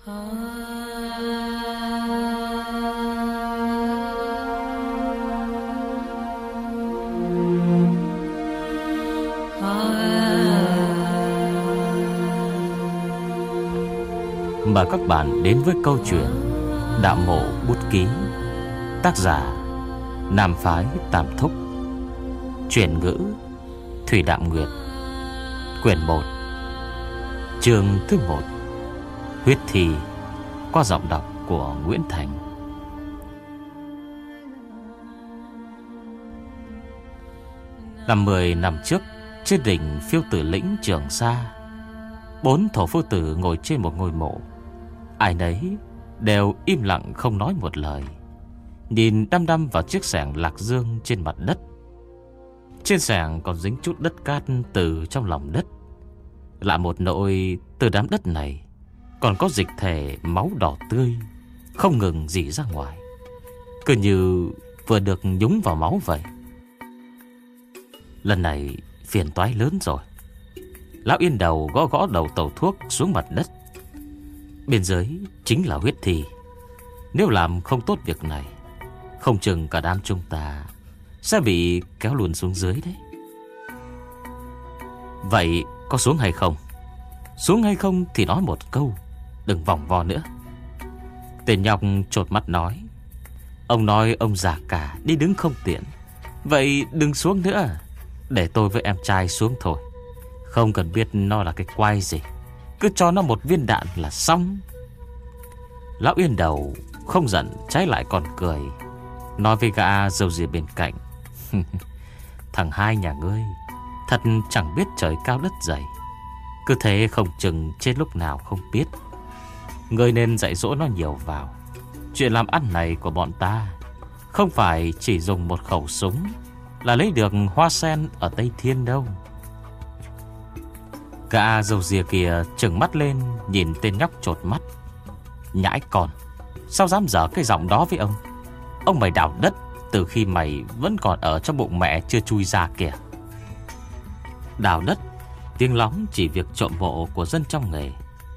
Mời các bạn đến với câu chuyện Đạo Mộ Bút Ký, tác giả Nam Phái Tam Thúc, chuyển ngữ Thủy Đạm Nguyệt, quyển 1, chương thứ 1, huyết thi, qua giọng đọc của Nguyễn Thành. Năm 10 năm trước, trên đỉnh Phiêu Tử Lĩnh Trường Sa, 4 thổ phu tử ngồi trên một ngôi mộ. Ai nấy đều im lặng không nói một lời, nhìn đăm đăm vào chiếc xẻng lạc dương trên mặt đất. Trên xẻng còn dính chút đất cát từ trong lòng đất. Lạ một nỗi, từ đám đất này còn có dịch thể máu đỏ tươi không ngừng rỉ ra ngoài, cứ như vừa được nhúng vào máu vậy. Lần này phiền toái lớn rồi. Lão Yên Đầu gõ gõ đầu tẩu thuốc xuống mặt đất. Bên dưới chính là huyết thi. Nếu làm không tốt việc này, không chừng cả đám chúng ta sẽ bị kéo luôn xuống dưới đấy. Vậy có xuống hay không? Xuống hay không thì nói một câu, đừng vòng vo nữa. Tên nhóc chột mắt nói: ông nói ông già cả đi đứng không tiện, vậy đừng xuống nữa, để tôi với em trai xuống thôi. Không cần biết nó là cái quái gì, cứ cho nó một viên đạn là xong. Lão Yên Đầu không giận, trái lại còn cười, nói với gã râu ria bên cạnh: thằng hai nhà ngươi thật chẳng biết trời cao đất dày, cứ thế không chừng chết lúc nào không biết. Ngươi nên dạy dỗ nó nhiều vào. Chuyện làm ăn này của bọn ta không phải chỉ dùng một khẩu súng là lấy được hoa sen ở Tây Thiên đâu. Gã râu ria kia trừng mắt lên nhìn tên nhóc chột mắt: nhãi con, sao dám dở cái giọng đó với ông? Ông mày đào đất từ khi mày vẫn còn ở trong bụng mẹ chưa chui ra kìa. Đào đất, tiếng lóng chỉ việc trộm mộ của dân trong nghề.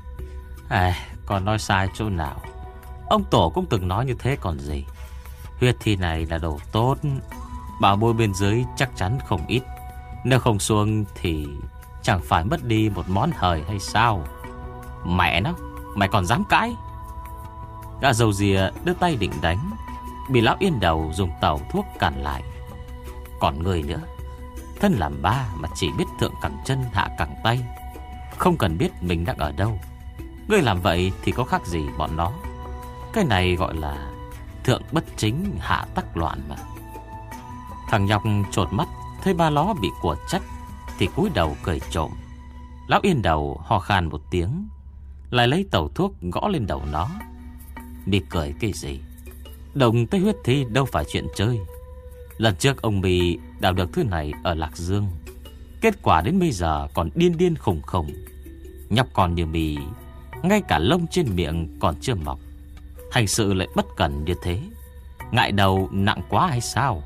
Còn nói sai chỗ nào? Ông tổ cũng từng nói như thế còn gì. Huyết thi này là đồ tốt, bảo bối bên dưới chắc chắn không ít. Nếu không xuống thì chẳng phải mất đi một món hời hay sao? Mẹ nó, mày còn dám cãi? Gã râu ria đưa tay định đánh, bị Lão Yên Đầu dùng tàu thuốc cản lại. Còn người nữa, thân làm ba mà chỉ biết thượng cẳng chân hạ cẳng tay, không cần biết mình đang ở đâu. Ngươi làm vậy thì có khác gì bọn nó. Cái này gọi là thượng bất chính hạ tắc loạn mà. Thằng nhóc chột mắt thấy ba nó bị của trách thì cúi đầu cười trộm. Lão Yên Đầu ho khan một tiếng, lại lấy tàu thuốc gõ lên đầu nó. Mì cười cái gì? Động tới huyết thi đâu phải chuyện chơi. Lần trước ông Mì đào được thứ này ở Lạc Dương, kết quả đến bây giờ còn điên điên khùng khùng. Nhóc con như Mì, ngay cả lông trên miệng còn chưa mọc, hành sự lại bất cẩn như thế, ngại đầu nặng quá hay sao?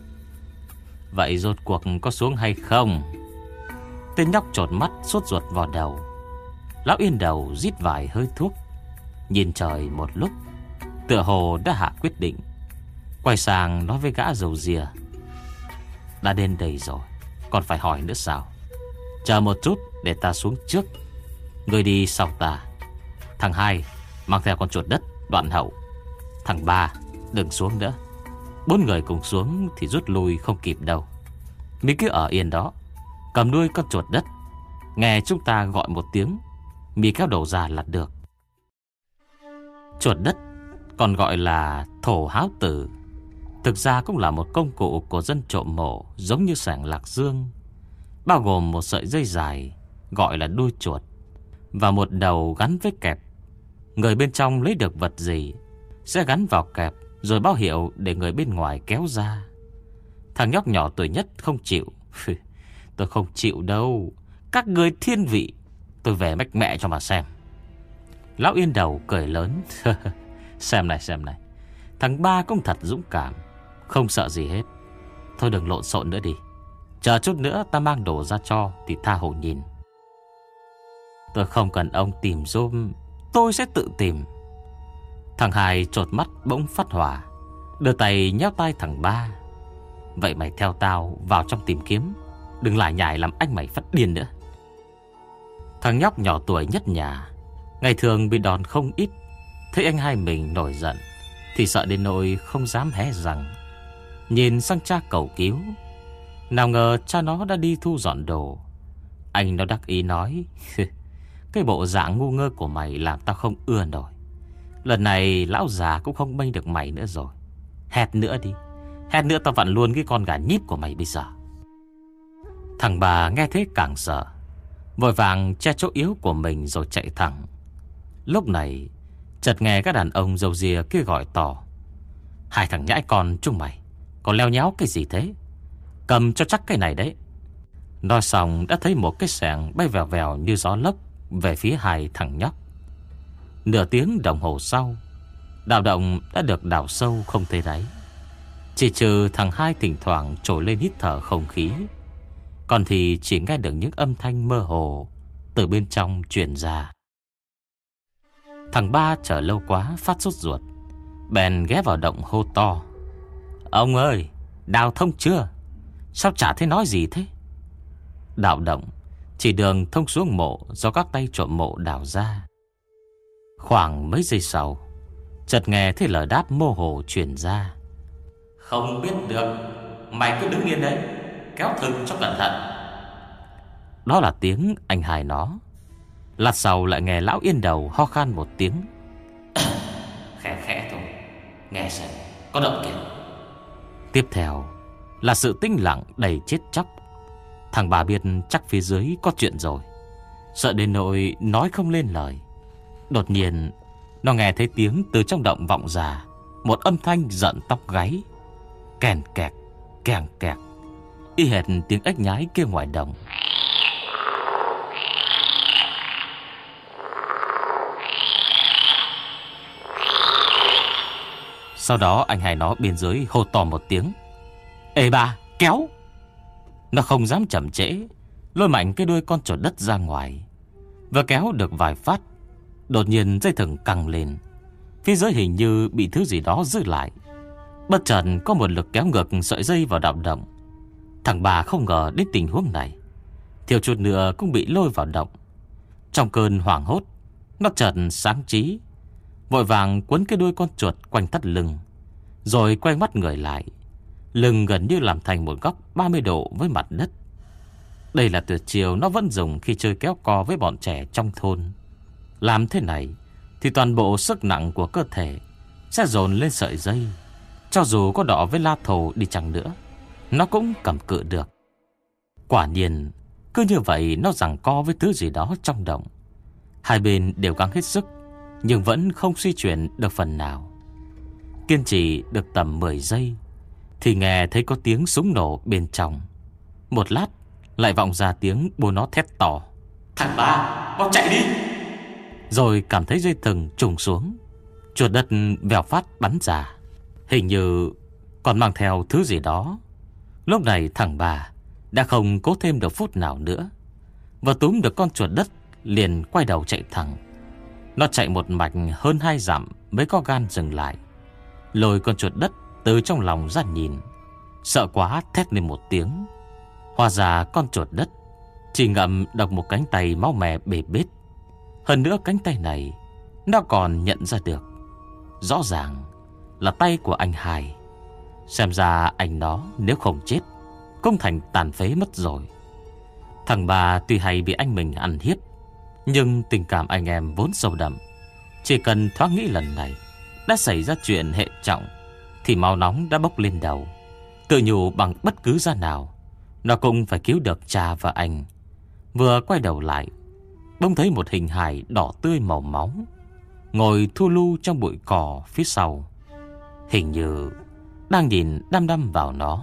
Vậy rốt cuộc có xuống hay không? Tên nhóc chột mắt sốt ruột vào đầu. Lão Yên Đầu rít vài hơi thuốc, nhìn trời một lúc, tựa hồ đã hạ quyết định, quay sang nói với gã râu ria: đã đến đây rồi, còn phải hỏi nữa sao? Chờ một chút để ta xuống trước, người đi sau ta. Thằng hai mang theo con chuột đất Đoạn Hậu. Thằng ba đừng xuống nữa. 4 người cùng xuống thì rút lui không kịp đâu. Mình cứ ở yên đó, cầm đuôi con chuột đất, nghe chúng ta gọi một tiếng, mi kéo đầu ra là được. Chuột đất còn gọi là thổ háo tử, thực ra cũng là một công cụ của dân trộm mộ, giống như xẻng lạc dương, bao gồm một sợi dây dài gọi là đuôi chuột và một đầu gắn với kẹp. Người bên trong lấy được vật gì sẽ gắn vào kẹp, rồi báo hiệu để người bên ngoài kéo ra. Thằng nhóc nhỏ tuổi nhất không chịu. Tôi không chịu đâu, các người thiên vị, tôi về mách mẹ cho mà xem. Lão Yên Đầu cười lớn: xem này, thằng ba cũng thật dũng cảm, không sợ gì hết. Thôi đừng lộn xộn nữa đi, chờ chút nữa ta mang đồ ra cho thì tha hồ nhìn. Tôi không cần ông tìm giúp, tôi sẽ tự tìm. Thằng Hai chột mắt bỗng phát hỏa, đưa tay nhéo tai thằng Ba. Vậy mày theo tao vào trong tìm kiếm, đừng lại nhải làm anh mày phát điên nữa. Thằng nhóc nhỏ tuổi nhất nhà, ngày thường bị đòn không ít, thấy anh hai mình nổi giận thì sợ đến nỗi không dám hé răng, nhìn sang cha cầu cứu. Nào ngờ cha nó đã đi thu dọn đồ. Anh nó đắc ý nói: cái bộ dạng ngu ngơ của mày làm tao không ưa nổi. Lần này lão già cũng không bênh được mày nữa rồi. Hét nữa đi, hét nữa tao vặn luôn cái con gà nhíp của mày bây giờ. Thằng Bà nghe thế càng sợ, vội vàng che chỗ yếu của mình rồi chạy thẳng. Lúc này chợt nghe các đàn ông râu ria kia gọi to: hai thằng nhãi con chúng mày còn leo nháo cái gì thế? Cầm cho chắc cái này đấy. Nói xong đã thấy một cái xẻng bay vèo vèo như gió lốc về phía hai thằng nhóc. Nửa tiếng đồng hồ sau, đạo động đã được đào sâu không thấy đáy. Chỉ trừ thằng Hai thỉnh thoảng trồi lên hít thở không khí, còn thì chỉ nghe được những âm thanh mơ hồ từ bên trong truyền ra. Thằng Ba chờ lâu quá phát sốt ruột, bèn ghé vào động hô to: ông ơi, đào thông chưa? Sao chả thấy nói gì thế? Đạo động chỉ đường thông xuống mộ do các tay trộm mộ đào ra. Khoảng mấy giây sau, chợt nghe thấy lời đáp mơ hồ truyền ra: không biết được, mày cứ đứng yên đấy, kéo thừng cho cẩn thận. Đó là tiếng anh Hai nó. Lát sau lại nghe lão Yên Đầu ho khan một tiếng: khẽ khẽ thôi, nghe xem có động kìa. Tiếp theo là sự tĩnh lặng đầy chết chóc. Thằng Bà biết chắc phía dưới có chuyện rồi, sợ đến nỗi nói không lên lời. Đột nhiên nó nghe thấy tiếng từ trong động vọng ra một âm thanh giận tóc gáy: kèn kẹt, kèn kẹt, y hệt tiếng ếch nhái kêu ngoài đồng. Sau đó anh Hai nó bên dưới hô to một tiếng: ê bà, kéo! Nó không dám chậm trễ, lôi mạnh cái đuôi con chuột đất ra ngoài. Vừa kéo được vài phát, đột nhiên dây thừng căng lên. Phía dưới hình như bị thứ gì đó giữ lại. Bất chợt có một lực kéo ngược sợi dây vào đạo động. Thằng Bà không ngờ đến tình huống này, thiếu chút nữa cũng bị lôi vào động. Trong cơn hoảng hốt, nó chợt sáng trí, vội vàng quấn cái đuôi con chuột quanh thắt lưng, rồi quay mắt người lại. Lưng gần như làm thành một góc 30 độ với mặt đất. Đây là tuyệt chiêu nó vẫn dùng khi chơi kéo co với bọn trẻ trong thôn. Làm thế này thì toàn bộ sức nặng của cơ thể sẽ dồn lên sợi dây. Cho dù có đọ với la thồ đi chăng nữa, nó cũng cầm cự được. Quả nhiên, cứ như vậy nó giằng co với thứ gì đó trong động. Hai bên đều gắng hết sức, nhưng vẫn không suy chuyển được phần nào. Kiên trì được tầm 10 giây thì nghe thấy có tiếng súng nổ bên trong. Một lát lại vọng ra tiếng bố nó thét to: thằng Ba, mau chạy đi! Rồi cảm thấy dây thừng trùng xuống, chuột đất vèo phát bắn ra, hình như còn mang theo thứ gì đó. Lúc này thằng Ba đã không cố thêm được phút nào nữa, và túm được con chuột đất liền quay đầu chạy thẳng. Nó chạy một mạch hơn 2 dặm mới có gan dừng lại, lôi con chuột đất từ trong lòng ra nhìn. Sợ quá thét lên một tiếng. Hóa ra con chuột đất chỉ ngậm độc một cánh tay máu me bê bết. Hơn nữa cánh tay này nó còn nhận ra được, rõ ràng là tay của anh Hai. Xem ra anh nó nếu không chết cũng thành tàn phế mất rồi. Thằng Ba tuy hay bị anh mình ăn hiếp, nhưng tình cảm anh em vốn sâu đậm. Chỉ cần thoáng nghĩ lần này đã xảy ra chuyện hệ trọng thì máu nóng đã bốc lên đầu. Tự nhủ bằng bất cứ giá nào nó cũng phải cứu được cha và anh. Vừa quay đầu lại, bỗng thấy một hình hài đỏ tươi màu máu ngồi thu lu trong bụi cỏ phía sau, hình như đang nhìn đăm đăm vào nó.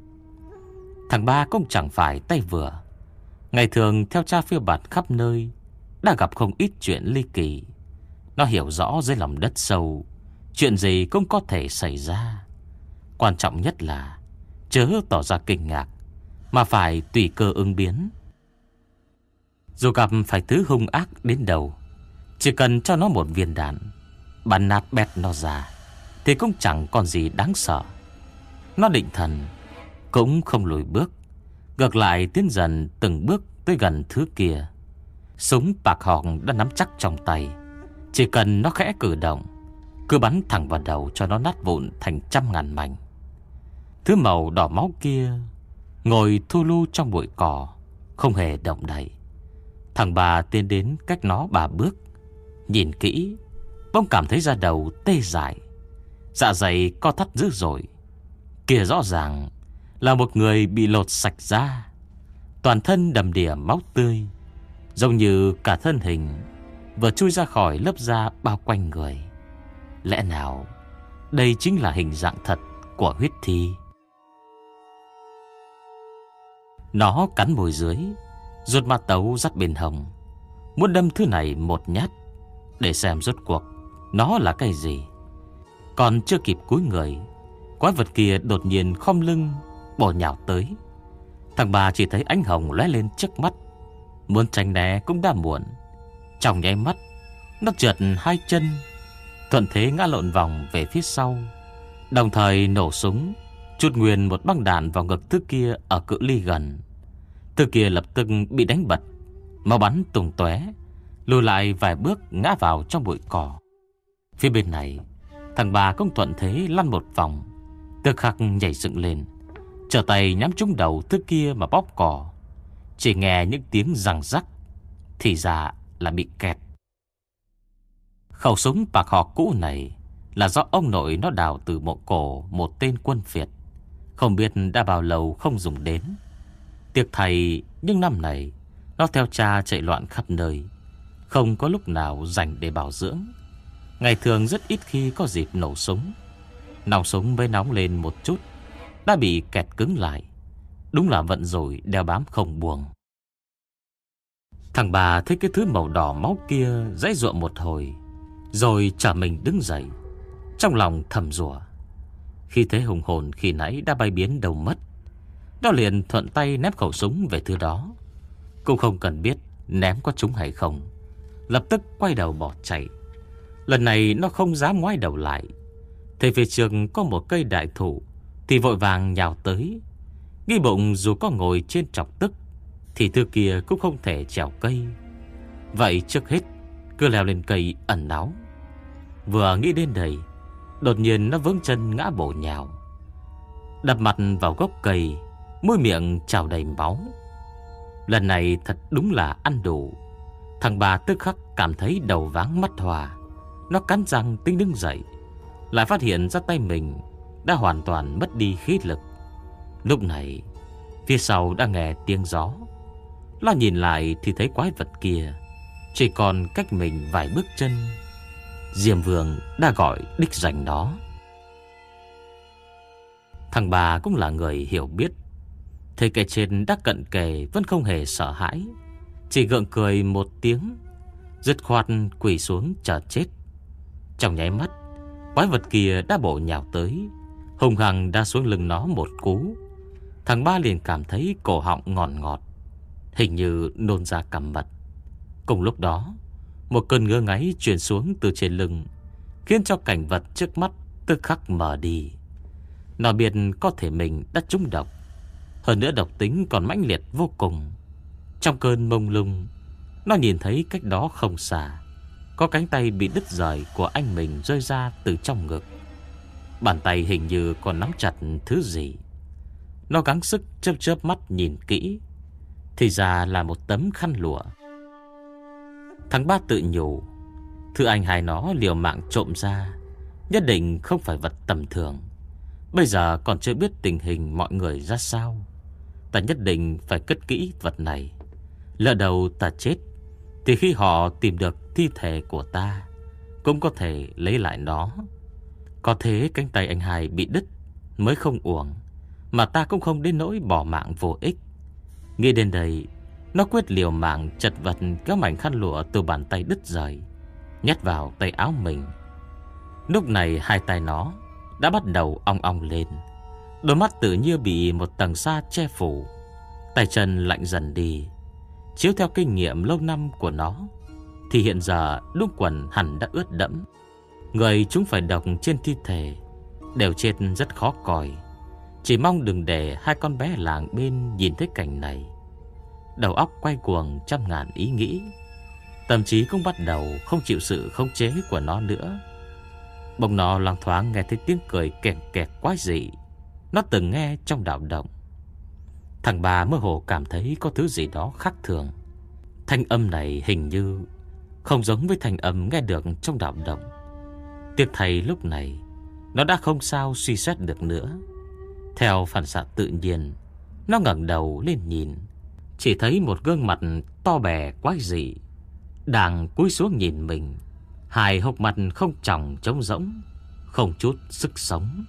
Thằng Ba cũng chẳng phải tay vừa, ngày thường theo cha phiêu bạt khắp nơi, đã gặp không ít chuyện ly kỳ. Nó hiểu rõ dưới lòng đất sâu chuyện gì cũng có thể xảy ra. Quan trọng nhất là chớ tỏ ra kinh ngạc, mà phải tùy cơ ứng biến. Dù gặp phải thứ hung ác đến đâu Chỉ cần cho nó một viên đạn, bắn nát bét nó ra, thì cũng chẳng còn gì đáng sợ. Nó định thần, cũng không lùi bước, ngược lại tiến dần từng bước tới gần thứ kia. Súng bạc họng đã nắm chắc trong tay, chỉ cần nó khẽ cử động, cứ bắn thẳng vào đầu cho nó nát vụn thành trăm ngàn mảnh. Thứ màu đỏ máu kia ngồi thu lu trong bụi cỏ, không hề động đậy. Thằng bà tiến đến cách nó 3 bước, nhìn kỹ, bỗng cảm thấy da đầu tê dại, dạ dày co thắt dữ dội. Kìa rõ ràng là một người bị lột sạch da, toàn thân đầm đìa máu tươi, giống như cả thân hình vừa chui ra khỏi lớp da bao quanh người. Lẽ nào đây chính là hình dạng thật của huyết thi? Nó cắn môi dưới, ruột ma tấu dắt bên hông, muốn đâm thứ này một nhát để xem rốt cuộc nó là cái gì. Còn chưa kịp cúi người, quái vật kia đột nhiên khom lưng bổ nhào tới. Thằng bà chỉ thấy ánh hồng lóe lên trước mắt, muốn tránh né cũng đã muộn. Trong nháy mắt, nó trượt 2 chân, thuận thế ngã lộn vòng về phía sau, đồng thời nổ súng trút nguyên một băng đạn vào ngực thứ kia ở cự ly gần. Thứ kia lập tức bị đánh bật, máu bắn tung tóe, lùi lại vài bước ngã vào trong bụi cỏ. Phía bên này, thằng bà cũng thuận thế lăn một vòng, tức khắc nhảy dựng lên, trở tay nhắm trúng đầu thứ kia mà bóp cỏ. Chỉ nghe những tiếng răng rắc, thì ra là bị kẹt. Khẩu súng bạc họ cũ này là do ông nội nó đào từ mộ cổ một tên quân Việt, không biết đã bao lâu không dùng đến. Tiếc thầy, nhưng năm này nó theo cha chạy loạn khắp nơi, không có lúc nào dành để bảo dưỡng. Ngày thường rất ít khi có dịp nổ súng. Nòng súng mới nóng lên một chút đã bị kẹt cứng lại. Đúng là vận rồi đeo bám không buông. Thằng bà thấy cái thứ màu đỏ máu kia giãy giụa một hồi, rồi trở mình đứng dậy, trong lòng thầm rủa. Khi thế hùng hồn khi nãy đã bay biến đâu mất. Nó liền thuận tay ném khẩu súng về thứ đó, cũng không cần biết ném có trúng hay không, lập tức quay đầu bỏ chạy. Lần này nó không dám ngoái đầu lại. Thấy phía trước có một cây đại thụ thì vội vàng nhào tới, nghĩ bụng dù có ngồi trên trọc tức thì thứ kia cũng không thể trèo cây. Vậy trước hết cứ leo lên cây ẩn náu. Vừa nghĩ đến đây, đột nhiên nó vướng chân ngã bổ nhào, đập mặt vào gốc cây, môi miệng trào đầy máu. Lần này thật đúng là ăn đủ. Thằng bà tức khắc cảm thấy đầu váng mắt hoa. Nó cắn răng tính đứng dậy, lại phát hiện ra tay mình đã hoàn toàn mất đi khí lực. Lúc này phía sau đã nghe tiếng gió. Nó nhìn lại thì thấy quái vật kia chỉ còn cách mình vài bước chân. Diêm Vương đã gọi đích danh nó. Thằng bà cũng là người hiểu biết, thấy kẻ trên đã cận kề vẫn không hề sợ hãi, chỉ gượng cười một tiếng, dứt khoát quỳ xuống chờ chết. Trong nháy mắt, quái vật kia đã bổ nhào tới, hùng hằng đá xuống lưng nó một cú. Thằng ba liền cảm thấy cổ họng ngọt ngọt, hình như nôn ra cằm mật. Cùng lúc đó, một cơn ngứa ngáy truyền xuống từ trên lưng, khiến cho cảnh vật trước mắt tức khắc mờ đi. Nó biết có thể mình đã trúng độc, hơn nữa độc tính còn mãnh liệt vô cùng. Trong cơn mông lung, nó nhìn thấy cách đó không xa có cánh tay bị đứt rời của anh mình rơi ra từ trong ngực. Bàn tay hình như còn nắm chặt thứ gì. Nó gắng sức chớp chớp mắt nhìn kỹ, thì ra là một tấm khăn lụa. Thằng ba tự nhủ, thứ anh hai nó liều mạng trộm ra nhất định không phải vật tầm thường. Bây giờ còn chưa biết tình hình mọi người ra sao, ta nhất định phải cất kỹ vật này. Lỡ đầu ta chết thì khi họ tìm được thi thể của ta cũng có thể lấy lại nó. Có thế cánh tay anh hai bị đứt mới không uổng, mà ta cũng không đến nỗi bỏ mạng vô ích. Nghĩ đến đây, nó quyết liều mạng chật vật kéo mảnh khăn lụa từ bàn tay đứt rời, nhét vào tay áo mình. Lúc này hai tay nó đã bắt đầu ong ong lên, đôi mắt tự như bị một tầng sa che phủ, tay chân lạnh dần đi. Chiếu theo kinh nghiệm lâu năm của nó thì hiện giờ đúng quần hẳn đã ướt đẫm. Người chúng phải độc trên thi thể đều chết rất khó coi. Chỉ mong đừng để hai con bé làng bên nhìn thấy cảnh này. Đầu óc quay cuồng trăm ngàn ý nghĩ, tâm trí cũng bắt đầu không chịu sự khống chế của nó nữa. Bỗng nó loáng thoáng nghe thấy tiếng cười kẹt kẹt quái dị nó từng nghe trong đạo động. Thằng bà mơ hồ cảm thấy có thứ gì đó khác thường. Thanh âm này hình như không giống với thanh âm nghe được trong đạo động. Tiếc thay lúc này nó đã không sao suy xét được nữa. Theo phản xạ tự nhiên, nó ngẩng đầu lên nhìn, chỉ thấy một gương mặt to bè quái dị đang cúi xuống nhìn mình. Hai hốc mặt không tròng trống rỗng, không chút sức sống.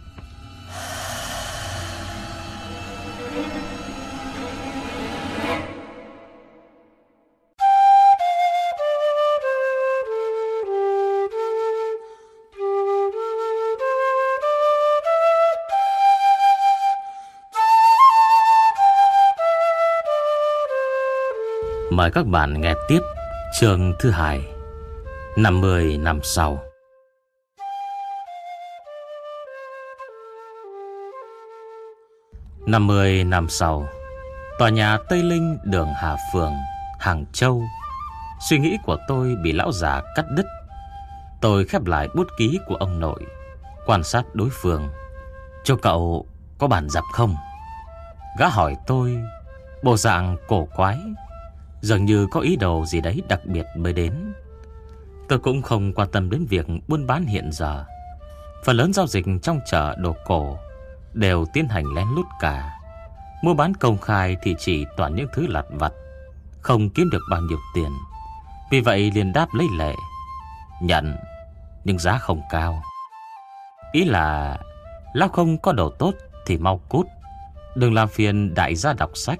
Mời các bạn nghe tiếp chương thứ 2, 50 năm sau. 50 năm sau, tòa nhà Tây Linh, đường Hà Phường, Hàng Châu. Suy nghĩ của tôi bị lão già cắt đứt. Tôi khép lại bút ký của ông nội, quan sát đối phương. Cho cậu có bản dập không? Gã hỏi tôi, bộ dạng cổ quái, dường như có ý đồ gì đấy đặc biệt mới đến. Tôi cũng không quan tâm đến việc buôn bán hiện giờ. Phần lớn giao dịch trong chợ đồ cổ đều tiến hành lén lút cả. Mua bán công khai thì chỉ toàn những thứ lặt vặt, không kiếm được bao nhiêu tiền. Vì vậy liền đáp lấy lệ, nhận, nhưng giá không cao. Ý là lão không có đồ tốt thì mau cút, đừng làm phiền đại gia đọc sách.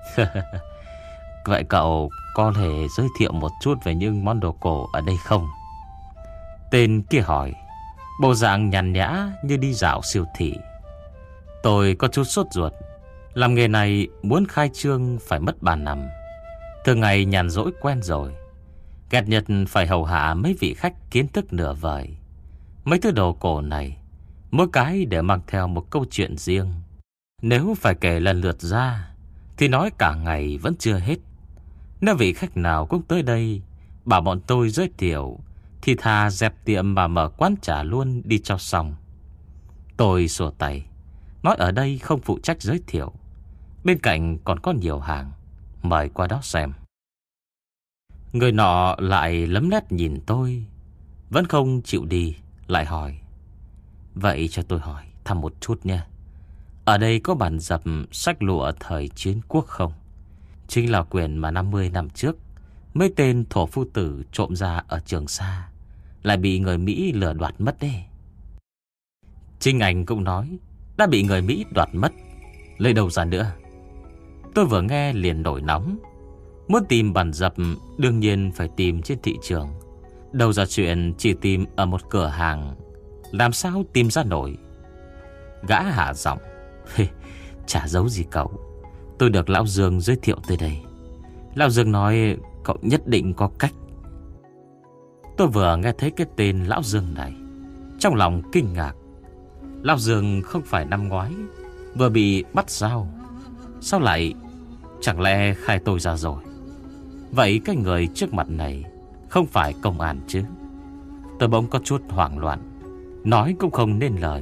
Vậy cậu có thể giới thiệu một chút về những món đồ cổ ở đây không? Tên kia hỏi, bộ dạng nhàn nhã như đi dạo siêu thị. Tôi có chút sốt ruột. Làm nghề này muốn khai trương phải mất 3 năm. Thường ngày nhàn rỗi quen rồi, ghét nhất phải hầu hạ mấy vị khách kiến thức nửa vời. Mấy thứ đồ cổ này, mỗi cái đều mang theo một câu chuyện riêng. Nếu phải kể lần lượt ra thì nói cả ngày vẫn chưa hết. Nếu vị khách nào cũng tới đây bảo bọn tôi giới thiệu thì thà dẹp tiệm mà mở quán trà luôn đi cho xong. Tôi xua tay, nói ở đây không phụ trách giới thiệu, bên cạnh còn có nhiều hàng, mời qua đó xem. Người nọ lại lấm lét nhìn tôi, vẫn không chịu đi, lại hỏi, vậy cho tôi hỏi thăm một chút nha. Ở đây có bản dập sách lụa thời chiến quốc không? Chính là quyển mà 50 năm trước mấy tên thổ phu tử trộm ra ở Trường Sa, lại bị người Mỹ lừa đoạt mất đấy. Trinh Anh cũng nói đã bị người Mỹ đoạt mất, lấy đâu ra nữa. Tôi vừa nghe liền nổi nóng. Muốn tìm bản dập đương nhiên phải tìm trên thị trường, đâu ra chuyện chỉ tìm ở một cửa hàng, làm sao tìm ra nổi. Gã hạ giọng, chả giấu gì cậu, tôi được lão Dương giới thiệu tới đây. Lão Dương nói cậu nhất định có cách. Tôi vừa nghe thấy cái tên lão Dương này, trong lòng kinh ngạc. Lão Dương không phải năm ngoái vừa bị bắt sao? Sao lại, chẳng lẽ khai tôi ra rồi? Vậy cái người trước mặt này không phải công an chứ? Tôi bỗng có chút hoảng loạn, nói cũng không nên lời.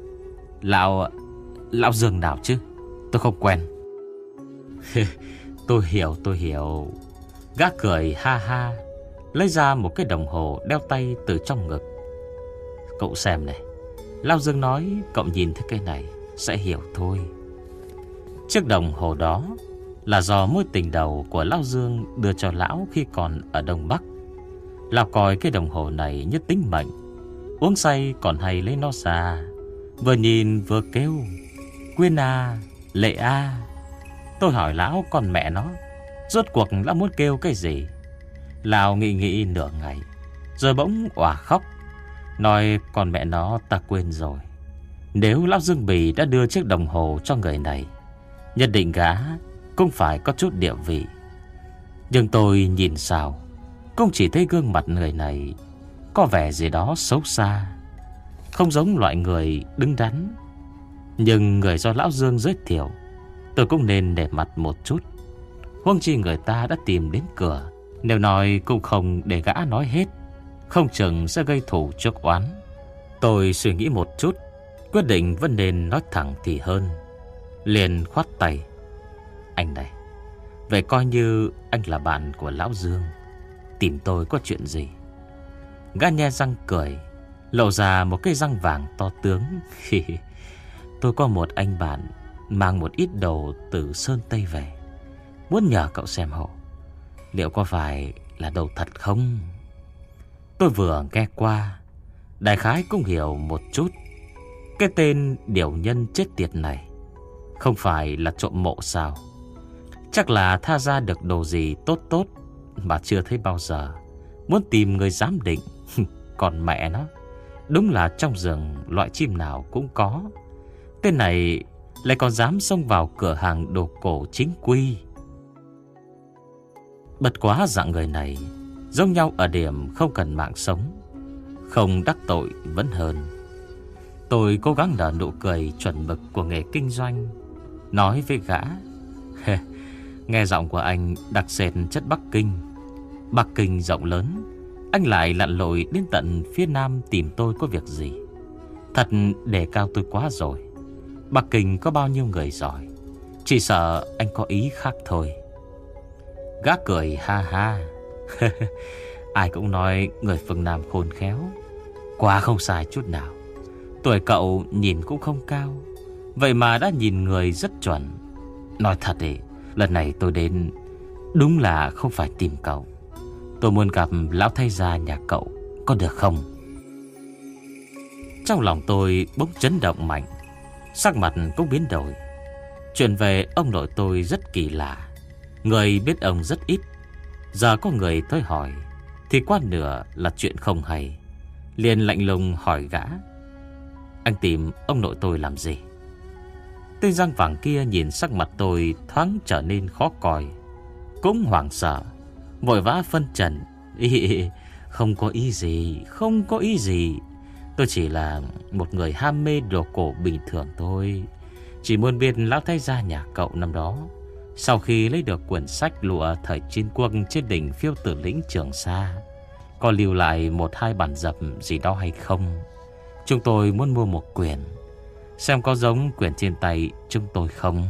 Lão Dương nào chứ? Tôi không quen. Tôi hiểu. Gã cười ha ha, lấy ra một cái đồng hồ đeo tay từ trong ngực. Cậu xem này, Lão Dương nói cậu nhìn thấy cái này sẽ hiểu thôi. Chiếc đồng hồ đó là do mối tình đầu của Lão Dương đưa cho lão khi còn ở Đông Bắc. Lão coi cái đồng hồ này như tính mệnh, uống say còn hay lấy nó ra, vừa nhìn vừa kêu Quyên à, Lệ à. Tôi hỏi lão con mẹ nó, rốt cuộc lão muốn kêu cái gì? Lão nghĩ nửa ngày, rồi bỗng òa khóc, nói con mẹ nó ta quên rồi. Nếu Lão Dương Bì đã đưa chiếc đồng hồ cho người này, nhất định gã cũng phải có chút địa vị. Nhưng tôi nhìn sao cũng chỉ thấy gương mặt người này có vẻ gì đó xấu xa, không giống loại người đứng đắn. Nhưng người do lão Dương giới thiệu, tôi cũng nên để mặt một chút. Huống chi người ta đã tìm đến cửa, nếu nói cũng không để gã nói hết, không chừng sẽ gây thù chuốc oán. Tôi suy nghĩ một chút, quyết định vẫn nên nói thẳng thì hơn. Liền khoát tay: anh này, vậy coi như anh là bạn của lão Dương, tìm tôi có chuyện gì? Gã nhe răng cười, lộ ra một cái răng vàng to tướng. Tôi có một anh bạn mang một ít đồ từ Sơn Tây về, muốn nhờ cậu xem hộ, liệu có phải là đồ thật không? Tôi vừa nghe qua, đại khái cũng hiểu một chút. Cái tên điều nhân chết tiệt này không phải là trộm mộ sao? Chắc là tha ra được đồ gì tốt tốt mà chưa thấy bao giờ, muốn tìm người giám định. Còn mẹ nó, đúng là trong rừng loại chim nào cũng có. Tên này lại còn dám xông vào cửa hàng đồ cổ chính quy. Bất quá dạng người này giống nhau ở điểm không cần mạng sống, không đắc tội vẫn hơn. Tôi cố gắng nở nụ cười chuẩn mực của nghề kinh doanh, nói với gã: nghe giọng của anh đặc sệt chất Bắc Kinh. Bắc Kinh rộng lớn, anh lại lặn lội đến tận phía Nam tìm tôi có việc gì? Thật đề cao tôi quá rồi. Bắc Kinh có bao nhiêu người giỏi, chỉ sợ anh có ý khác thôi. Gã cười ha ha. Ai cũng nói người phương Nam khôn khéo, quả không sai chút nào. Tuổi cậu nhìn cũng không cao, vậy mà đã nhìn người rất chuẩn. Nói thật đấy, lần này tôi đến đúng là không phải tìm cậu. Tôi muốn gặp lão thay gia nhà cậu, có được không? Trong lòng tôi bỗng chấn động mạnh, sắc mặt cũng biến đổi. Chuyện về ông nội tôi rất kỳ lạ, người biết ông rất ít. Giờ có người tới hỏi thì quá nửa là chuyện không hay. Liền lạnh lùng hỏi gã: anh tìm ông nội tôi làm gì? Tên răng vàng kia nhìn sắc mặt tôi thoáng trở nên khó coi, cũng hoảng sợ, vội vã phân trần: không có ý gì, không có ý gì. Tôi chỉ là một người ham mê đồ cổ bình thường thôi. Chỉ muốn biết lão thái gia nhà cậu năm đó, sau khi lấy được quyển sách lụa thời chiến quân trên đỉnh Phiêu Tử Lĩnh Trường Sa, có lưu lại một hai bản dập gì đó hay không. Chúng tôi muốn mua một quyển, xem có giống quyển trên tay chúng tôi không.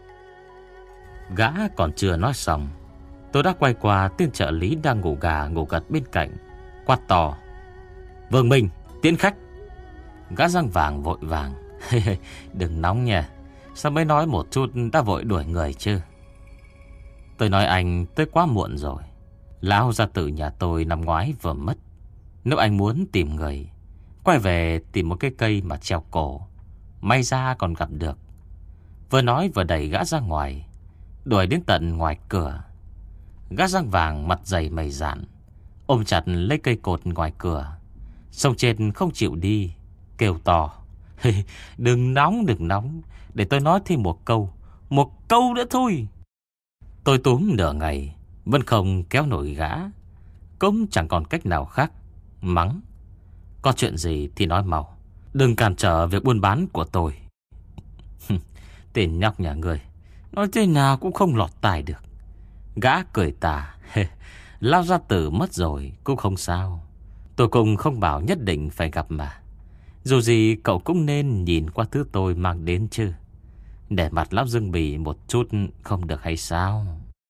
Gã còn chưa nói xong, tôi đã quay qua tên trợ lý đang ngủ gà ngủ gật bên cạnh, quát to: Vương Minh, tiễn khách. Gã răng vàng vội vàng: đừng nóng nha, sao mới nói một chút đã vội đuổi người chứ? Tôi nói anh tới quá muộn rồi. Lão gia tử nhà tôi năm ngoái vừa mất. Nếu anh muốn tìm người, quay về tìm một cái cây mà treo cổ, may ra còn gặp được. Vừa nói vừa đẩy gã ra ngoài, đuổi đến tận ngoài cửa. Gã răng vàng mặt dày mày dạn, ôm chặt lấy cây cột ngoài cửa, sông trên không chịu đi, kêu to: đừng nóng, để tôi nói thêm một câu nữa thôi. Tôi túm nửa ngày vẫn không kéo nổi gã, cũng chẳng còn cách nào khác, mắng: có chuyện gì thì nói mau, đừng cản trở việc buôn bán của tôi. Tên nhóc nhà người, nói thế nào cũng không lọt tai được. Gã cười tà: Lao gia tử mất rồi cũng không sao, tôi cũng không bảo nhất định phải gặp mà. Dù gì cậu cũng nên nhìn qua thứ tôi mang đến chứ. Để mặt lão Dương Bì một chút không được hay sao?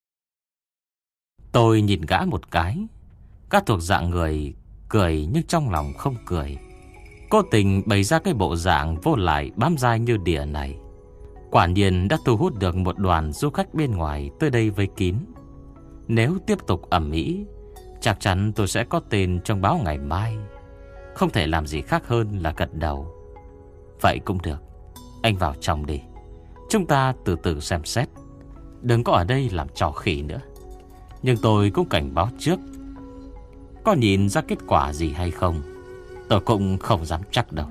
Tôi nhìn gã một cái. Gã thuộc dạng người cười nhưng trong lòng không cười, cố tình bày ra cái bộ dạng vô lại bám dai như đỉa này. Quả nhiên đã thu hút được một đoàn du khách bên ngoài tới đây vây kín. Nếu tiếp tục ầm ĩ, chắc chắn tôi sẽ có tên trong báo ngày mai. Không thể làm gì khác hơn là gật đầu. Vậy cũng được, anh vào trong đi, chúng ta từ từ xem xét, đừng có ở đây làm trò khỉ nữa. Nhưng tôi cũng cảnh báo trước, có nhìn ra kết quả gì hay không tôi cũng không dám chắc đâu.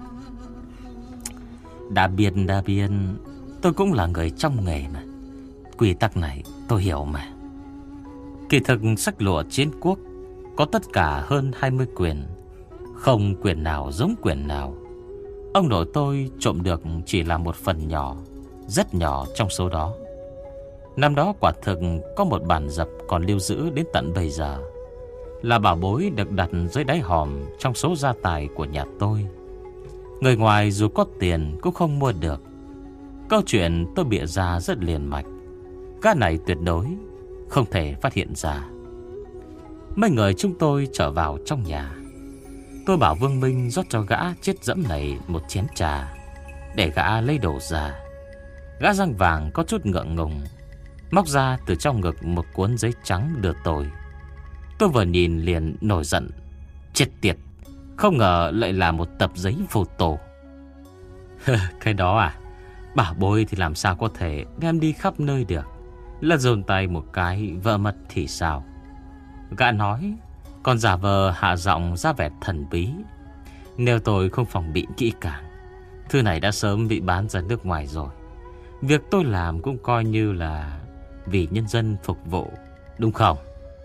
Đã biết, tôi cũng là người trong nghề mà, quy tắc này tôi hiểu mà. Kỳ thực sách lụa chiến quốc có tất cả hơn 20 quyển, không quyển nào giống quyển nào. Ông nội tôi trộm được chỉ là một phần nhỏ, rất nhỏ trong số đó. Năm đó quả thực có một bản dập còn lưu giữ đến tận bây giờ, là bảo bối được đặt dưới đáy hòm trong số gia tài của nhà tôi. Người ngoài dù có tiền cũng không mua được. Câu chuyện tôi bịa ra rất liền mạch, gã này tuyệt đối không thể phát hiện ra. Mấy người chúng tôi trở vào trong nhà. Tôi bảo Vương Minh rót cho gã chết dẫm này một chén trà, để gã lấy đồ ra. Gã răng vàng có chút ngượng ngùng, móc ra từ trong ngực một cuốn giấy trắng đưa tôi. Tôi vừa nhìn liền nổi giận. Chết tiệt, không ngờ lại là một tập giấy photo. Cái đó à? Bảo bối thì làm sao có thể đem đi khắp nơi được. Là dồn tay một cái vỡ mất thì sao? Gã nói, còn giả vờ hạ giọng ra vẻ thần bí. Nếu tôi không phòng bị kỹ càng, thư này đã sớm bị bán ra nước ngoài rồi. Việc tôi làm cũng coi như là vì nhân dân phục vụ, đúng không?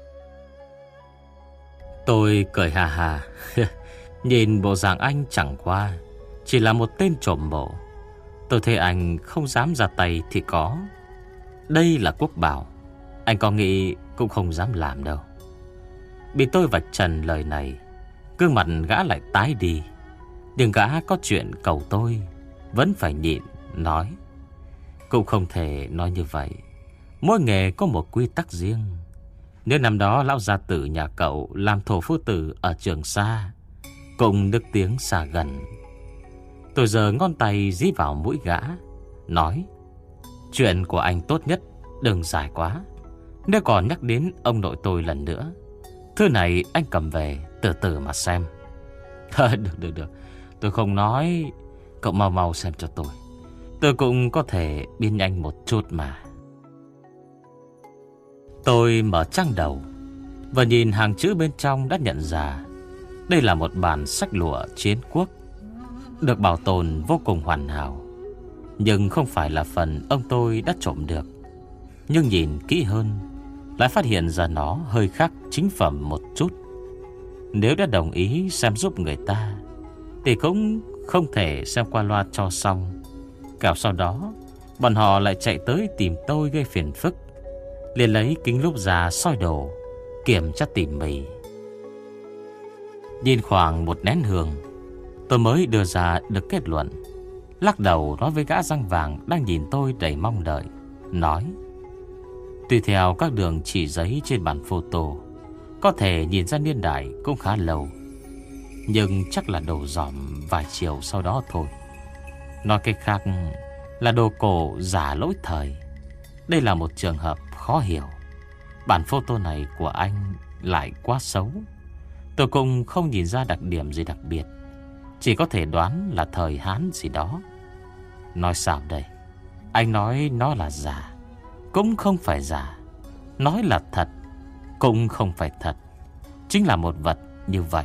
Tôi cười hà hà. Nhìn bộ dạng anh chẳng qua chỉ là một tên trộm mộ. Tôi thấy anh không dám ra tay thì có. Đây là quốc bảo, anh có nghĩ cũng không dám làm đâu. Bị tôi vạch trần lời này, gương mặt gã lại tái đi. Nhưng gã có chuyện cầu tôi vẫn phải nhịn nói. Cũng không thể nói như vậy. Mỗi nghề có một quy tắc riêng. Nếu năm đó lão gia tử nhà cậu làm thổ phu tử ở Trường Sa, cùng đức tiếng xa gần. Tôi giờ ngón tay dí vào mũi gã, nói, chuyện của anh tốt nhất đừng dài quá. Nếu còn nhắc đến ông nội tôi lần nữa, thư này anh cầm về từ từ mà xem. Được, tôi không nói. Cậu mau mau xem cho tôi. Tôi cũng có thể biên nhanh một chút mà. Tôi mở trang đầu và nhìn hàng chữ bên trong đã nhận ra đây là một bản sách lụa chiến quốc, được bảo tồn vô cùng hoàn hảo. Nhưng không phải là phần ông tôi đã trộm được. Nhưng nhìn kỹ hơn, lại phát hiện ra nó hơi khác chính phẩm một chút. Nếu đã đồng ý xem giúp người ta thì cũng không thể xem qua loa cho xong. Kẻo sau đó bọn họ lại chạy tới tìm tôi gây phiền phức. Liền lấy kính lúp ra soi đồ, kiểm tra tỉ mỉ. Nhìn khoảng một nén hương, tôi mới đưa ra được kết luận. Lắc đầu nói với gã răng vàng đang nhìn tôi đầy mong đợi, nói, tùy theo các đường chỉ giấy trên bản photo, có thể nhìn ra niên đại cũng khá lâu, nhưng chắc là đồ dỏm vài chiều sau đó thôi. Nói cách khác là đồ cổ giả lỗi thời. Đây là một trường hợp khó hiểu. Bản photo này của anh lại quá xấu. Tôi cũng không nhìn ra đặc điểm gì đặc biệt, chỉ có thể đoán là thời Hán gì đó. Nói sao đây? Anh nói nó là giả, cũng không phải giả. Nói là thật, cũng không phải thật. Chính là một vật như vậy.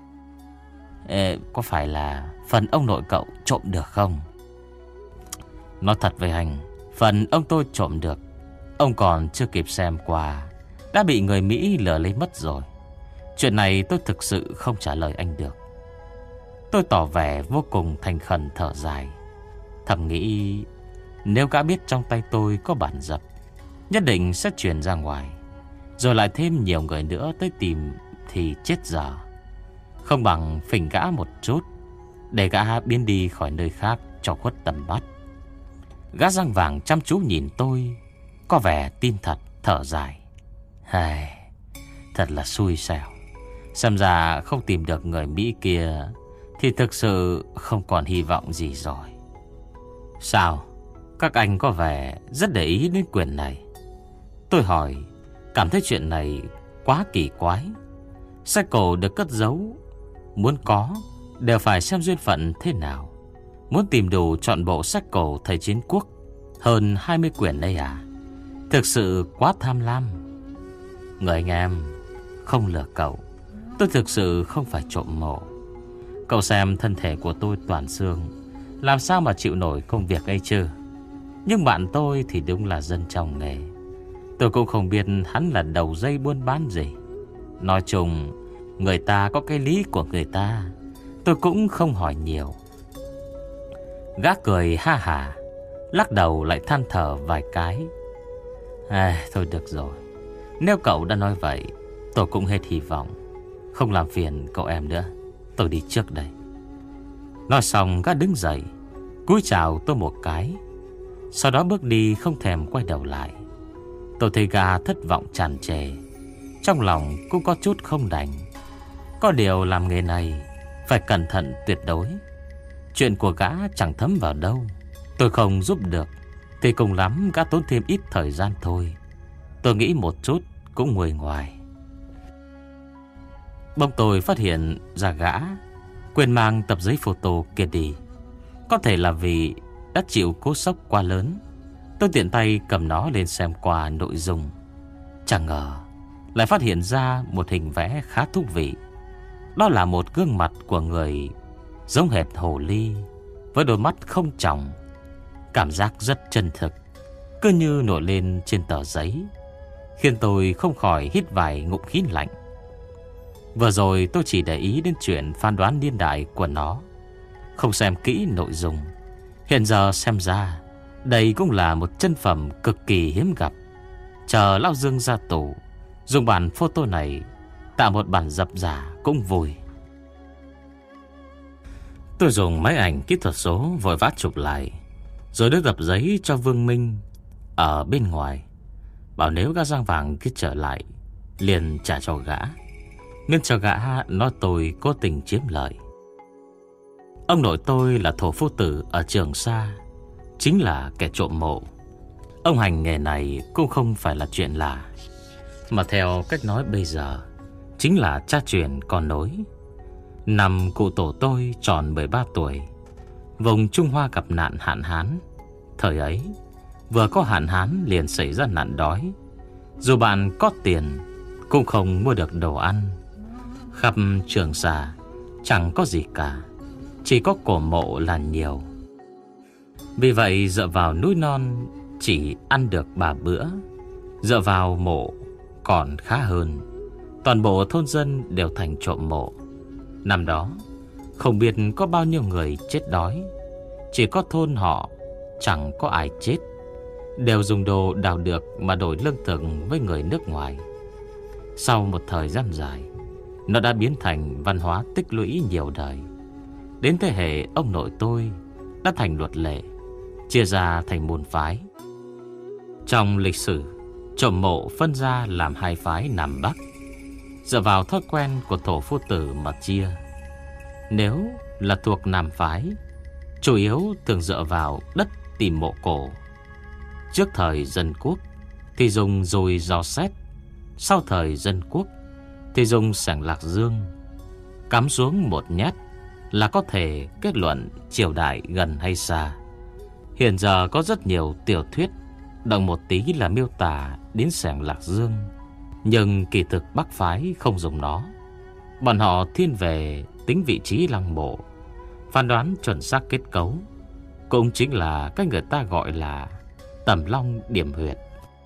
Có phải là phần ông nội cậu trộm được không? Nói thật với anh, phần ông tôi trộm được, ông còn chưa kịp xem qua đã bị người Mỹ lừa lấy mất rồi. Chuyện này tôi thực sự không trả lời anh được. Tôi tỏ vẻ vô cùng thành khẩn thở dài, thầm nghĩ nếu gã biết trong tay tôi có bản dập, nhất định sẽ truyền ra ngoài, rồi lại thêm nhiều người nữa tới tìm thì chết dở. Không bằng phỉnh gã một chút, để gã biến đi khỏi nơi khác cho khuất tầm mắt. Gã răng vàng chăm chú nhìn tôi, có vẻ tin thật, thở dài. Thật là xui xẻo. Xem ra không tìm được người Mỹ kia thì thực sự không còn hy vọng gì rồi. Sao? Các anh có vẻ rất để ý đến quyển này. Tôi hỏi, cảm thấy chuyện này quá kỳ quái. Sách cổ được cất giấu, muốn có đều phải xem duyên phận thế nào. Muốn tìm đủ trọn bộ sách cổ thời chiến quốc hơn 20 quyển đây à? Thực sự quá tham lam. Người anh em, không lừa cậu, tôi thực sự không phải trộm mộ. Cậu xem thân thể của tôi toàn xương, làm sao mà chịu nổi công việc ấy chứ? Nhưng bạn tôi thì đúng là dân trong nghề. Tôi cũng không biết hắn là đầu dây buôn bán gì. Nói chung, người ta có cái lý của người ta, tôi cũng không hỏi nhiều. Gã cười ha hả, lắc đầu lại than thở vài cái. Thôi được rồi, nếu cậu đã nói vậy, tôi cũng hết hy vọng. Không làm phiền cậu em nữa, tôi đi trước đây. Nói xong gã đứng dậy, cúi chào tôi một cái, sau đó bước đi không thèm quay đầu lại. Tôi thấy gã thất vọng tràn trề, trong lòng cũng có chút không đành. Có điều làm nghề này phải cẩn thận tuyệt đối. Chuyện của gã chẳng thấm vào đâu, tôi không giúp được thì cùng lắm gã tốn thêm ít thời gian thôi. Tôi nghĩ một chút cũng nguôi ngoài. Bỗng tôi phát hiện ra gã quên mang tập giấy photo kia đi. Có thể là vì đã chịu cú sốc quá lớn. Tôi tiện tay cầm nó lên xem qua nội dung. Chẳng ngờ lại phát hiện ra một hình vẽ khá thú vị. Đó là một gương mặt của người giống hệt hồ ly, với đôi mắt không tròng. Cảm giác rất chân thực, cứ như nổi lên trên tờ giấy, khiến tôi không khỏi hít vài ngụm khí lạnh. Vừa rồi tôi chỉ để ý đến chuyện phán đoán niên đại của nó, không xem kỹ nội dung. Hiện giờ xem ra đây cũng là một chân phẩm cực kỳ hiếm gặp. Chờ lão Dương ra tù, dùng bản photo này tạo một bản dập giả cũng vui. Tôi dùng máy ảnh kỹ thuật số vội vã chụp lại, rồi đưa tập giấy cho Vương Minh ở bên ngoài, bảo nếu gã Giang Vàng kia trở lại liền trả cho gã, nên cho gã nói tôi cố tình chiếm lợi. Ông nội tôi là thổ phu tử ở Trường Sa, chính là kẻ trộm mộ. Ông hành nghề này cũng không phải là chuyện lạ, mà theo cách nói bây giờ chính là cha truyền con nối. Năm cụ tổ tôi tròn 13 tuổi, vùng Trung Hoa gặp nạn hạn hán. Thời ấy vừa có hạn hán liền xảy ra nạn đói. Dù bạn có tiền cũng không mua được đồ ăn. Khắp Trường Sa chẳng có gì cả, chỉ có cổ mộ là nhiều. Vì vậy dựa vào núi non chỉ ăn được 3 bữa, dựa vào mộ còn khá hơn. Toàn bộ thôn dân đều thành trộm mộ. Năm đó không biết có bao nhiêu người chết đói, chỉ có thôn họ chẳng có ai chết, đều dùng đồ đào được mà đổi lương thực với người nước ngoài. Sau một thời gian dài, nó đã biến thành văn hóa tích lũy nhiều đời. Đến thế hệ ông nội tôi đã thành luật lệ, chia ra thành môn phái. Trong lịch sử, trộm mộ phân ra làm 2 phái Nam Bắc, dựa vào thói quen của thổ phu tử mà chia. Nếu là thuộc Nam phái, chủ yếu thường dựa vào đất tìm mộ cổ. Trước thời dân quốc thì dùng dùi dò xét, sau thời dân quốc thì dùng sảng lạc dương. Cắm xuống một nhát là có thể kết luận triều đại gần hay xa. Hiện giờ có rất nhiều tiểu thuyết động một tí là miêu tả đến sảng lạc dương, nhưng kỳ thực Bắc phái không dùng nó. Bọn họ thiên về tính vị trí lăng mộ, phán đoán chuẩn xác kết cấu, cũng chính là cách người ta gọi là tầm long điểm huyệt.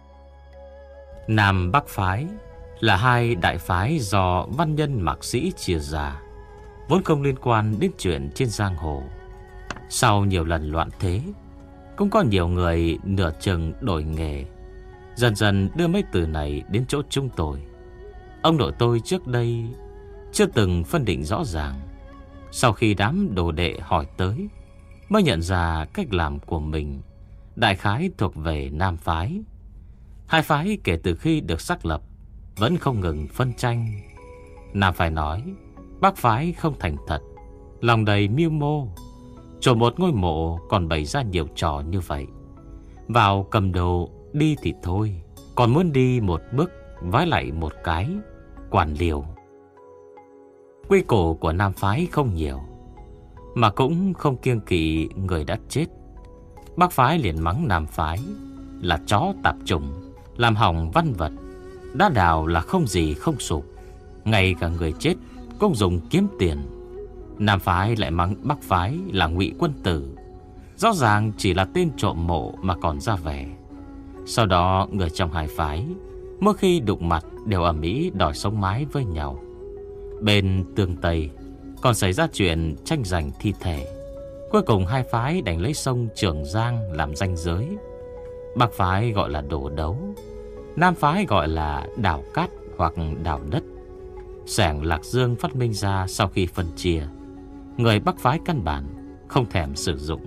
Nam Bắc phái là 2 đại phái do văn nhân mạc sĩ chia ra, vốn không liên quan đến chuyện trên giang hồ. Sau nhiều lần loạn thế, cũng có nhiều người nửa chừng đổi nghề, dần dần đưa mấy từ này đến chỗ chúng tôi. Ông nội tôi trước đây chưa từng phân định rõ ràng. Sau khi đám đồ đệ hỏi tới, mới nhận ra cách làm của mình đại khái thuộc về Nam phái. 2 phái kể từ khi được xác lập vẫn không ngừng phân tranh. Nam phái nói Bắc phái không thành thật, lòng đầy mưu mô, trộm một ngôi mộ còn bày ra nhiều trò như vậy. Vào cầm đồ đi thì thôi, còn muốn đi một bước vái lại một cái, quản liều. Quy củ của Nam phái không nhiều, mà cũng không kiêng kỵ người đã chết. Bắc phái liền mắng Nam phái là chó tạp chủng, làm hỏng văn vật, đá đào là không gì không sụp, ngay cả người chết cũng dùng kiếm tiền. Nam phái lại mắng Bắc phái là ngụy quân tử, rõ ràng chỉ là tên trộm mộ mà còn ra vẻ. Sau đó người trong 2 phái Mỗi khi đụng mặt đều ầm ĩ đòi sống mái với nhau. Bên Tương Tây còn xảy ra chuyện tranh giành thi thể. Cuối cùng hai phái đành lấy sông Trường Giang làm ranh giới. Bắc phái gọi là đổ đấu, Nam phái gọi là đào cát hoặc đào đất. Xẻng Lạc Dương phát minh ra sau khi phân chia, người Bắc phái căn bản không thèm sử dụng.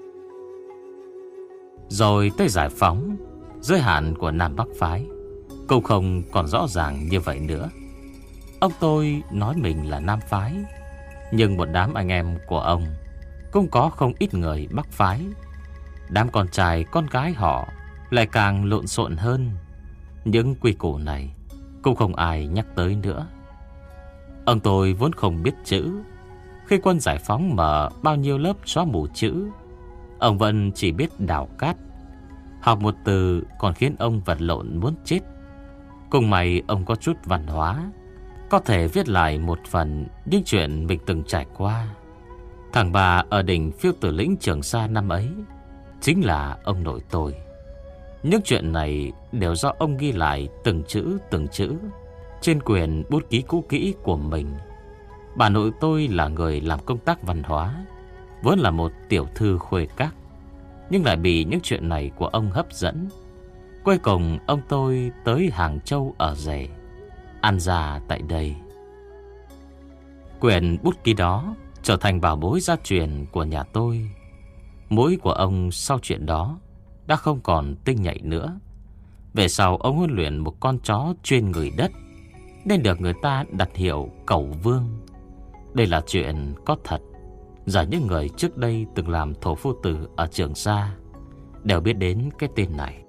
Rồi tới giải phóng, giới hạn của Nam Bắc phái cũng không còn rõ ràng như vậy nữa. Ông tôi nói mình là Nam phái, nhưng một đám anh em của ông cũng có không ít người Bắc phái. Đám con trai con gái họ lại càng lộn xộn hơn. Những quy củ này cũng không ai nhắc tới nữa. Ông tôi vốn không biết chữ. Khi quân giải phóng mở bao nhiêu lớp xóa mù chữ, ông vẫn chỉ biết đào cát. Học một từ còn khiến ông vật lộn muốn chết. Cùng may ông có chút văn hóa, có thể viết lại một phần những chuyện mình từng trải qua. Thằng bà ở đỉnh Phiêu Tử Lĩnh Trường Sa năm ấy chính là ông nội tôi. Những chuyện này đều do ông ghi lại từng chữ trên quyển bút ký cũ kỹ của mình. Bà nội tôi là người làm công tác văn hóa, vốn là một tiểu thư khuê các, nhưng lại bị những chuyện này của ông hấp dẫn. Cuối cùng ông tôi tới Hàng Châu ở rể, ăn già tại đây. Quyển bút ký đó trở thành bảo bối gia truyền của nhà tôi. Mũi của ông sau chuyện đó đã không còn tinh nhạy nữa. Về sau ông huấn luyện một con chó chuyên ngửi đất, nên được người ta đặt hiệu Cẩu Vương. Đây là chuyện có thật. Giờ những người trước đây từng làm thổ phu tử ở Trường Sa đều biết đến cái tên này.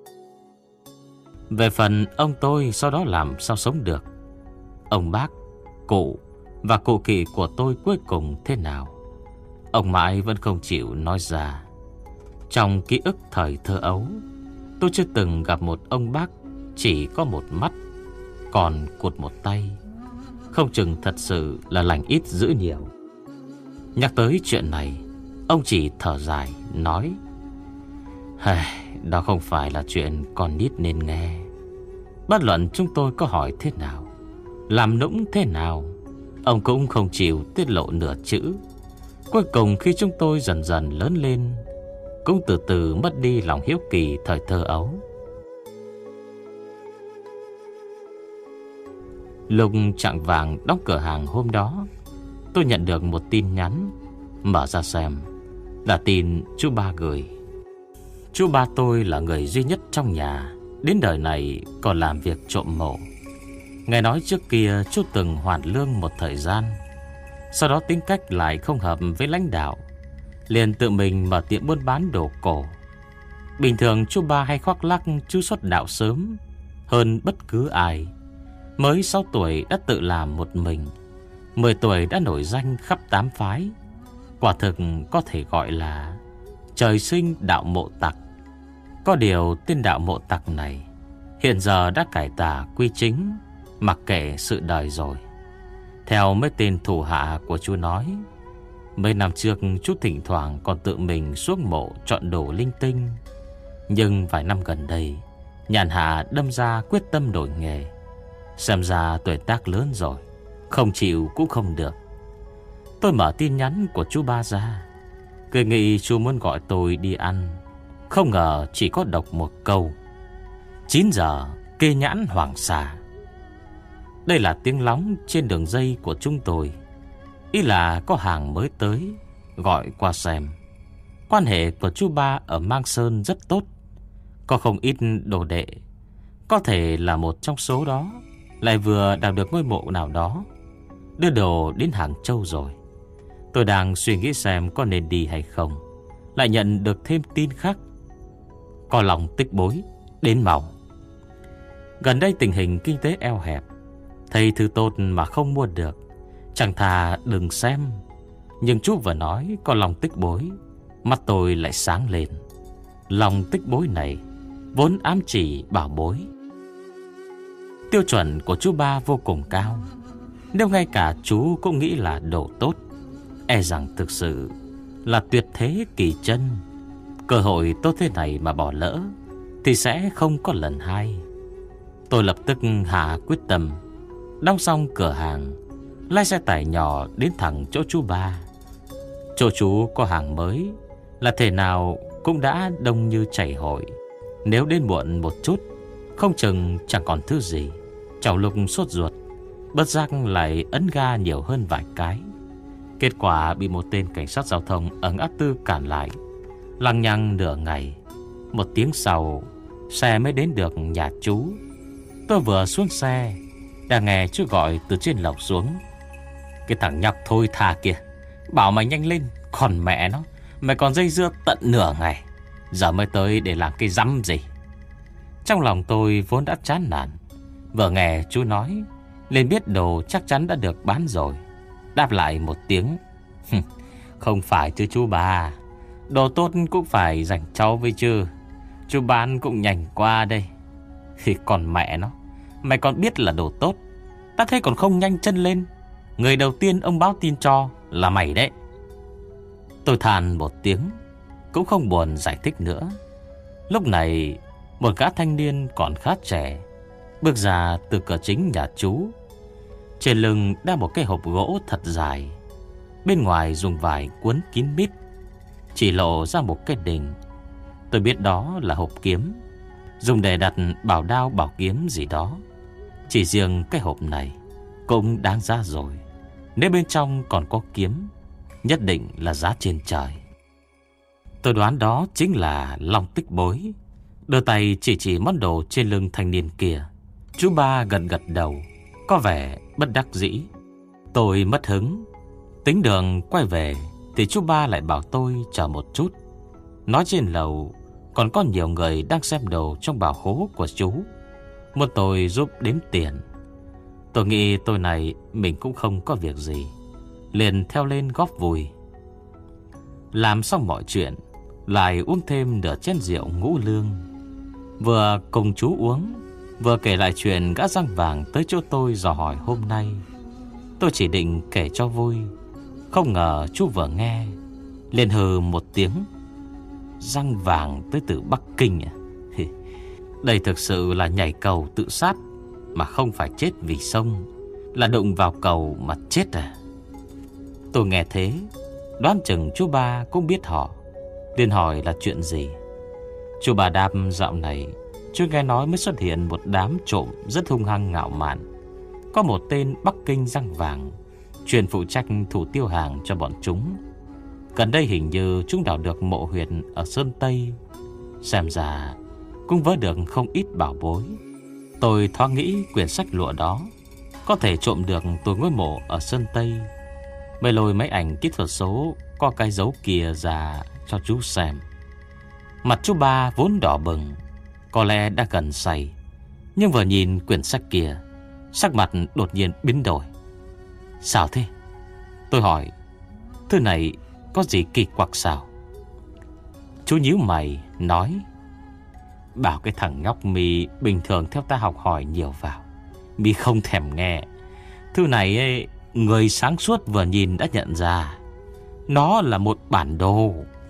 Về phần ông tôi sau đó làm sao sống được, ông bác, cụ và cụ kỵ của tôi cuối cùng thế nào, ông mãi vẫn không chịu nói ra. Trong ký ức thời thơ ấu, tôi chưa từng gặp một ông bác chỉ có một mắt, còn cụt một tay. Không chừng thật sự là lành ít dữ nhiều. Nhắc tới chuyện này, ông chỉ thở dài nói: đó không phải là chuyện con nít nên nghe. Bất luận chúng tôi có hỏi thế nào, làm nũng thế nào, ông cũng không chịu tiết lộ nửa chữ. Cuối cùng khi chúng tôi dần dần lớn lên, cũng từ từ mất đi lòng hiếu kỳ thời thơ ấu. Lúc chạng vàng đóng cửa hàng hôm đó, tôi nhận được một tin nhắn. Mở ra xem, là tin chú ba gửi. Chú ba tôi là người duy nhất trong nhà đến đời này còn làm việc trộm mộ. Nghe nói trước kia chú từng hoàn lương một thời gian, sau đó tính cách lại không hợp với lãnh đạo, liền tự mình mở tiệm buôn bán đồ cổ. Bình thường chú ba hay khoác lác chú xuất đạo sớm hơn bất cứ ai. Mới 6 tuổi đã tự làm một mình, 10 tuổi đã nổi danh khắp 8 phái. Quả thực có thể gọi là trời sinh đạo mộ tặc. Có điều tên đạo mộ tặc này hiện giờ đã cải tà quy chính, mặc kệ sự đời rồi. Theo mấy tên thủ hạ của chú nói, mấy năm trước chú thỉnh thoảng còn tự mình xuống mộ chọn đồ linh tinh. Nhưng vài năm gần đây, nhàn hạ đâm ra quyết tâm đổi nghề. Xem ra tuổi tác lớn rồi, không chịu cũng không được. Tôi mở tin nhắn của chú ba ra, cười nghĩ chú muốn gọi tôi đi ăn. Không ngờ chỉ có đọc một câu: 9 giờ kê nhãn Hoàng Sa. Đây là tiếng lóng trên đường dây của chúng tôi. Ý là có hàng mới tới, gọi qua xem. Quan hệ của chú ba ở Mang Sơn rất tốt, có không ít đồ đệ. Có thể là một trong số đó lại vừa đạt được ngôi mộ nào đó, đưa đồ đến Hàng Châu rồi. Tôi đang suy nghĩ xem có nên đi hay không, lại nhận được thêm tin khác: có lòng tích bối, đến mau. Gần đây tình hình kinh tế eo hẹp, thấy thứ tốt mà không mua được, chẳng thà đừng xem. Nhưng chú vừa nói có lòng tích bối, mắt tôi lại sáng lên. Lòng tích bối này vốn ám chỉ bảo bối. Tiêu chuẩn của chú ba vô cùng cao. Nếu ngay cả chú cũng nghĩ là đồ tốt, e rằng thực sự là tuyệt thế kỳ chân. Cơ hội tốt thế này mà bỏ lỡ thì sẽ không có lần hai. Tôi lập tức hạ quyết tâm, đóng xong cửa hàng, lái xe tải nhỏ đến thẳng chỗ chú Ba. Chỗ chú có hàng mới, là thể nào cũng đã đông như chảy hội. Nếu đến muộn một chút, không chừng chẳng còn thứ gì. Trong lúc sốt ruột, bất giác lại ấn ga nhiều hơn vài cái. Kết quả bị một tên cảnh sát giao thông ở ngã tư cản lại. Lằng nhằng nửa ngày, một tiếng sau, xe mới đến được nhà chú. Tôi vừa xuống xe, đã nghe chú gọi từ trên lầu xuống: "Cái thằng nhóc thôi tha kia, bảo mày nhanh lên, còn mẹ nó, mày còn dây dưa tận nửa ngày, giờ mới tới để làm cái rắm gì?" Trong lòng tôi vốn đã chán nản, vừa nghe chú nói liền biết đồ chắc chắn đã được bán rồi. Đáp lại một tiếng: "Không phải chứ chú Ba, đồ tốt cũng phải dành cháu với chứ. Chú bán cũng nhanh qua đây." Thì còn mẹ nó, mày còn biết là đồ tốt, ta thấy còn không nhanh chân lên. Người đầu tiên ông báo tin cho là mày đấy. Tôi than một tiếng, cũng không buồn giải thích nữa. Lúc này, một gã thanh niên còn khá trẻ bước ra từ cửa chính nhà chú. Trên lưng đeo một cái hộp gỗ thật dài, bên ngoài dùng vải cuốn kín mít, chỉ lộ ra một cái đình. Tôi biết đó là hộp kiếm, dùng để đặt bảo đao bảo kiếm gì đó. Chỉ riêng cái hộp này cũng đáng giá rồi. Nếu bên trong còn có kiếm, nhất định là giá trên trời. Tôi đoán đó chính là long tích bối. Đưa tay chỉ món đồ trên lưng thanh niên kia. Chú Ba gật gật đầu, có vẻ bất đắc dĩ. Tôi mất hứng. Tính đường quay về thì chú Ba lại bảo tôi chờ một chút, nói trên lầu còn có nhiều người đang xem đồ trong bảo khố của chú, muốn tôi giúp đếm tiền. Tôi nghĩ tôi này mình cũng không có việc gì, liền theo lên góp vui. Làm xong mọi chuyện, lại uống thêm nửa chén rượu ngũ lương. Vừa cùng chú uống, vừa kể lại chuyện gã răng vàng tới chỗ tôi dò hỏi hôm nay. Tôi chỉ định kể cho vui, không ngờ chú vừa nghe liền hừ một tiếng: "Răng vàng tới từ Bắc Kinh à? Đây thực sự là nhảy cầu tự sát, mà không phải chết vì sông, là đụng vào cầu mà chết à?" Tôi nghe thế, đoán chừng chú Ba cũng biết họ, liền hỏi là chuyện gì. Chú Ba đáp dạo này chưa nghe nói mới xuất hiện một đám trộm rất hung hăng ngạo mạn. Có một tên Bắc Kinh răng vàng chuyên phụ trách thủ tiêu hàng cho bọn chúng. Gần đây hình như chúng đào được mộ huyệt ở Sơn Tây, xem ra cũng vớ được không ít bảo bối. Tôi thoáng nghĩ quyển sách lụa đó có thể trộm được từ ngôi mộ ở Sơn Tây, mới lôi mấy ảnh kỹ thuật số có cái dấu kia ra cho chú xem. Mặt chú Ba vốn đỏ bừng, có lẽ đã gần say, nhưng vừa nhìn quyển sách kia, sắc mặt đột nhiên biến đổi. "Sao thế?" Tôi hỏi. "Thứ này có gì kỳ quặc sao?" Chú nhíu mày nói: "Bảo cái thằng nhóc mi bình thường theo ta học hỏi nhiều vào, mi không thèm nghe. Thứ này ấy, người sáng suốt vừa nhìn đã nhận ra. Nó là một bản đồ